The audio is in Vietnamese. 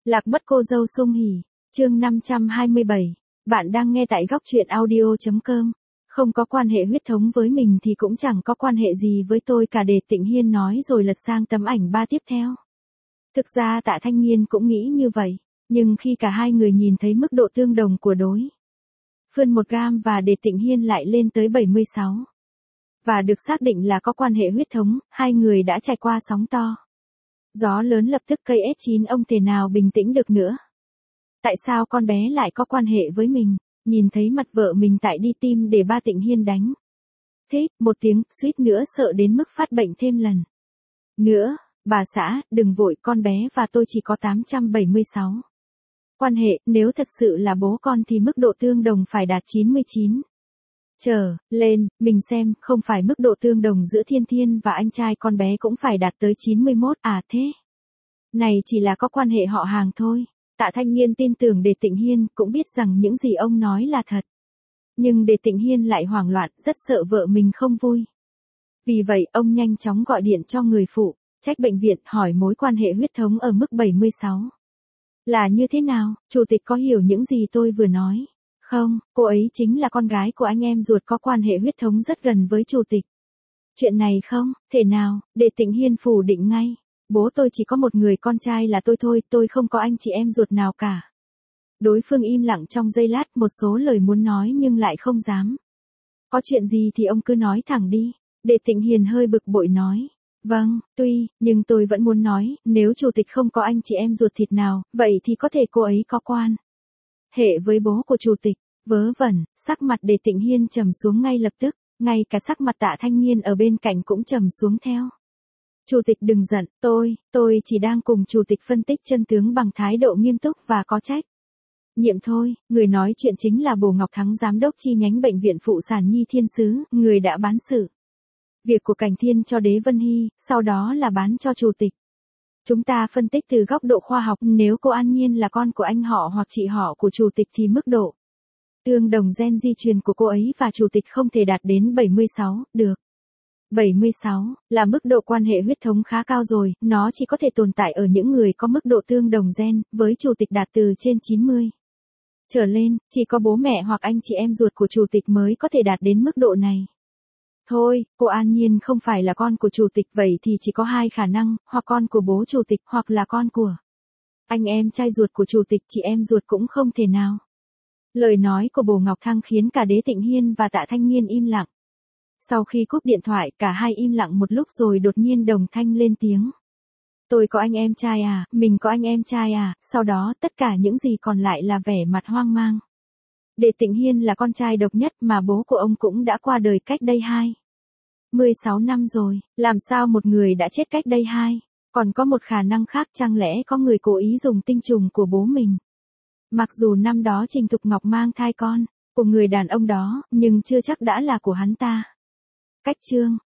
Lạc mất cô dâu Sung Hỉ, chương 527. Bạn đang nghe tại góc truyện audio.com. Không có quan hệ huyết thống với mình thì cũng chẳng có quan hệ gì với tôi cả, Đề Tịnh Hiên nói rồi lật sang tấm ảnh ba tiếp theo. Thực ra Tạ Thanh Nghiên cũng nghĩ như vậy, nhưng khi cả hai người nhìn thấy mức độ tương đồng của đối phương 1 gam và Đề Tịnh Hiên lại lên tới 76. Và được xác định là có quan hệ huyết thống, hai người đã trải qua sóng to. Gió lớn lập tức cây S9 ông thể nào bình tĩnh được nữa. Tại sao con bé lại có quan hệ với mình? Nhìn thấy mặt vợ mình tại đi tim để ba Tịnh Hiên đánh. Thế, một tiếng, suýt nữa sợ đến mức phát bệnh thêm lần nữa. Bà xã, đừng vội, con bé và tôi chỉ có 876. Quan hệ, nếu thật sự là bố con thì mức độ tương đồng phải đạt 99. Trở lên, mình xem, không phải mức độ tương đồng giữa Thiên Thiên và anh trai con bé cũng phải đạt tới 91 à thế? Này chỉ là có quan hệ họ hàng thôi. Tạ Thanh Nghiên tin tưởng Đề Tịnh Hiên, cũng biết rằng những gì ông nói là thật. Nhưng Đề Tịnh Hiên lại hoảng loạn, rất sợ vợ mình không vui. Vì vậy, ông nhanh chóng gọi điện cho người phụ trách bệnh viện hỏi mối quan hệ huyết thống ở mức 76. Là như thế nào, chủ tịch có hiểu những gì tôi vừa nói? Không, cô ấy chính là con gái của anh em ruột có quan hệ huyết thống rất gần với chủ tịch. Chuyện này không thể nào, Đề Tịnh Hiên phủ định ngay. Bố tôi chỉ có một người con trai là tôi thôi, tôi không có anh chị em ruột nào cả. Đối phương im lặng trong giây lát, một số lời muốn nói nhưng lại không dám. Có chuyện gì thì ông cứ nói thẳng đi. Đề Tịnh Hiên hơi bực bội nói. Vâng, nhưng tôi vẫn muốn nói, nếu chủ tịch không có anh chị em ruột thịt nào, vậy thì có thể cô ấy có quan hệ với bố của chủ tịch. Vớ vẩn, sắc mặt Đề Tịnh Hiên trầm xuống ngay lập tức, ngay cả sắc mặt Tạ Thanh Nghiên ở bên cạnh cũng trầm xuống theo. Chủ tịch đừng giận, tôi chỉ đang cùng chủ tịch phân tích chân tướng bằng thái độ nghiêm túc và có trách nhiệm thôi. Người nói chuyện chính là Bồ Ngọc Thắng, giám đốc chi nhánh bệnh viện phụ sản Nhi Thiên Sứ, người đã bán sự việc của Cảnh Thiên cho Đế Vân Hy, sau đó là bán cho chủ tịch. Chúng ta phân tích từ góc độ khoa học, nếu cô An Nhiên là con của anh họ hoặc chị họ của chủ tịch thì mức độ tương đồng gen di truyền của cô ấy và chủ tịch không thể đạt đến 76, được. 76 là mức độ quan hệ huyết thống khá cao rồi, nó chỉ có thể tồn tại ở những người có mức độ tương đồng gen, với chủ tịch đạt từ trên 90. Trở lên, chỉ có bố mẹ hoặc anh chị em ruột của chủ tịch mới có thể đạt đến mức độ này. Thôi, cô An Nhiên không phải là con của chủ tịch, vậy thì chỉ có hai khả năng, hoặc con của bố chủ tịch hoặc là con của anh em trai ruột của chủ tịch, chị em ruột cũng không thể nào. Lời nói của Bồ Ngọc Thăng khiến cả Đế Tịnh Hiên và Tạ Thanh Nghiên im lặng. Sau khi cúp điện thoại, cả hai im lặng một lúc rồi đột nhiên đồng thanh lên tiếng. Tôi có anh em trai à, mình có anh em trai à, sau đó tất cả những gì còn lại là vẻ mặt hoang mang. Đề Tịnh Hiên là con trai độc nhất mà bố của ông cũng đã qua đời cách đây 16 năm rồi, làm sao một người đã chết cách đây còn có một khả năng khác, chẳng lẽ có người cố ý dùng tinh trùng của bố mình. Mặc dù năm đó Trình Thục Ngọc mang thai con của người đàn ông đó, nhưng chưa chắc đã là của hắn ta. Cách chương